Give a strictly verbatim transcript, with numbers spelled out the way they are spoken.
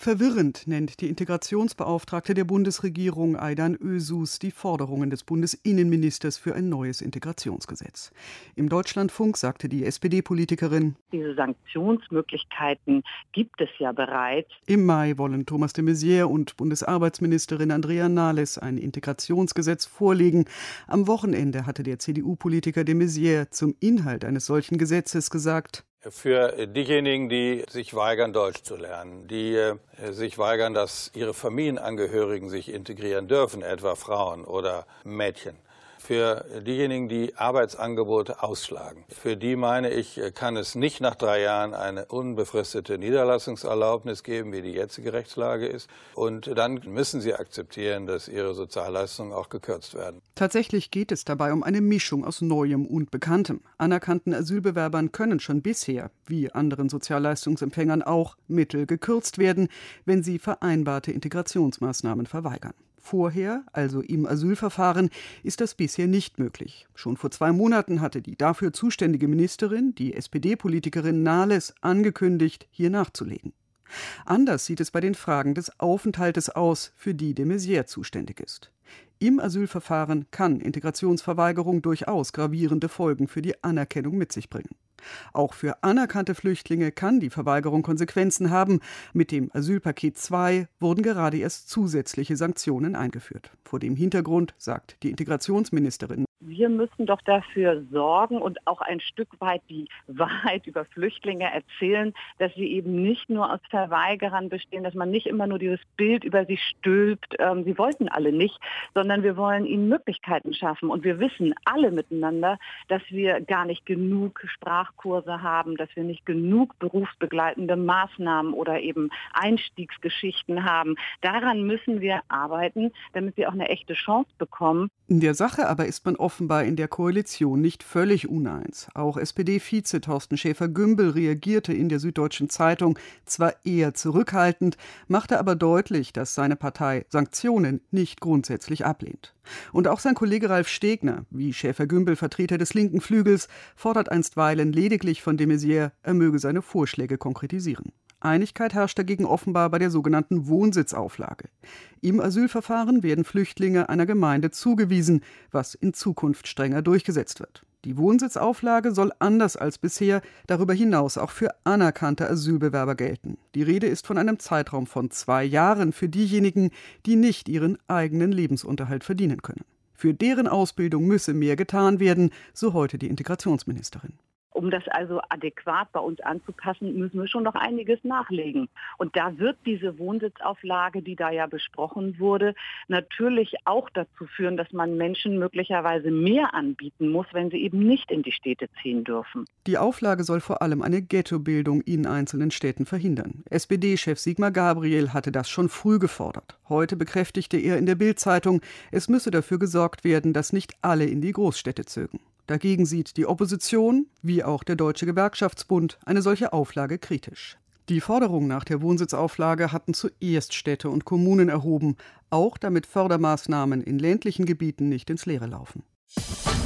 Verwirrend nennt die Integrationsbeauftragte der Bundesregierung Aydan Özus die Forderungen des Bundesinnenministers für ein neues Integrationsgesetz. Im Deutschlandfunk sagte die S P D-Politikerin: Diese Sanktionsmöglichkeiten gibt es ja bereits. Im Mai wollen Thomas de Maizière und Bundesarbeitsministerin Andrea Nahles ein Integrationsgesetz vorlegen. Am Wochenende hatte der C D U-Politiker de Maizière zum Inhalt eines solchen Gesetzes gesagt: Für diejenigen, die sich weigern, Deutsch zu lernen, die äh, sich weigern, dass ihre Familienangehörigen sich integrieren dürfen, etwa Frauen oder Mädchen. Für diejenigen, die Arbeitsangebote ausschlagen. Für die, meine ich, kann es nicht nach drei Jahren eine unbefristete Niederlassungserlaubnis geben, wie die jetzige Rechtslage ist. Und dann müssen sie akzeptieren, dass ihre Sozialleistungen auch gekürzt werden. Tatsächlich geht es dabei um eine Mischung aus Neuem und Bekanntem. Anerkannten Asylbewerbern können schon bisher, wie anderen Sozialleistungsempfängern auch, Mittel gekürzt werden, wenn sie vereinbarte Integrationsmaßnahmen verweigern. Vorher, also im Asylverfahren, ist das bisher nicht möglich. Schon vor zwei Monaten hatte die dafür zuständige Ministerin, die S P D-Politikerin Nahles, angekündigt, hier nachzulegen. Anders sieht es bei den Fragen des Aufenthaltes aus, für die de Maizière zuständig ist. Im Asylverfahren kann Integrationsverweigerung durchaus gravierende Folgen für die Anerkennung mit sich bringen. Auch für anerkannte Flüchtlinge kann die Verweigerung Konsequenzen haben. Mit dem Asylpaket zwei wurden gerade erst zusätzliche Sanktionen eingeführt. Vor dem Hintergrund sagt die Integrationsministerin: Wir müssen doch dafür sorgen und auch ein Stück weit die Wahrheit über Flüchtlinge erzählen, dass sie eben nicht nur aus Verweigerern bestehen, dass man nicht immer nur dieses Bild über sie stülpt, ähm, sie wollten alle nicht, sondern wir wollen ihnen Möglichkeiten schaffen. Und wir wissen alle miteinander, dass wir gar nicht genug Sprachkurse haben, dass wir nicht genug berufsbegleitende Maßnahmen oder eben Einstiegsgeschichten haben. Daran müssen wir arbeiten, damit sie auch eine echte Chance bekommen. In der Sache aber ist man offenbar in der Koalition nicht völlig uneins. Auch S P D-Vize Thorsten Schäfer-Gümbel reagierte in der Süddeutschen Zeitung zwar eher zurückhaltend, machte aber deutlich, dass seine Partei Sanktionen nicht grundsätzlich ablehnt. Und auch sein Kollege Ralf Stegner, wie Schäfer-Gümbel Vertreter des linken Flügels, fordert einstweilen lediglich von de Maizière, er möge seine Vorschläge konkretisieren. Einigkeit herrscht dagegen offenbar bei der sogenannten Wohnsitzauflage. Im Asylverfahren werden Flüchtlinge einer Gemeinde zugewiesen, was in Zukunft strenger durchgesetzt wird. Die Wohnsitzauflage soll anders als bisher darüber hinaus auch für anerkannte Asylbewerber gelten. Die Rede ist von einem Zeitraum von zwei Jahren für diejenigen, die nicht ihren eigenen Lebensunterhalt verdienen können. Für deren Ausbildung müsse mehr getan werden, so heute die Integrationsministerin. Um das also adäquat bei uns anzupassen, müssen wir schon noch einiges nachlegen. Und da wird diese Wohnsitzauflage, die da ja besprochen wurde, natürlich auch dazu führen, dass man Menschen möglicherweise mehr anbieten muss, wenn sie eben nicht in die Städte ziehen dürfen. Die Auflage soll vor allem eine Ghettobildung in einzelnen Städten verhindern. S P D-Chef Sigmar Gabriel hatte das schon früh gefordert. Heute bekräftigte er in der Bild-Zeitung, es müsse dafür gesorgt werden, dass nicht alle in die Großstädte zögen. Dagegen sieht die Opposition, wie auch der Deutsche Gewerkschaftsbund, eine solche Auflage kritisch. Die Forderung nach der Wohnsitzauflage hatten zuerst Städte und Kommunen erhoben, auch damit Fördermaßnahmen in ländlichen Gebieten nicht ins Leere laufen.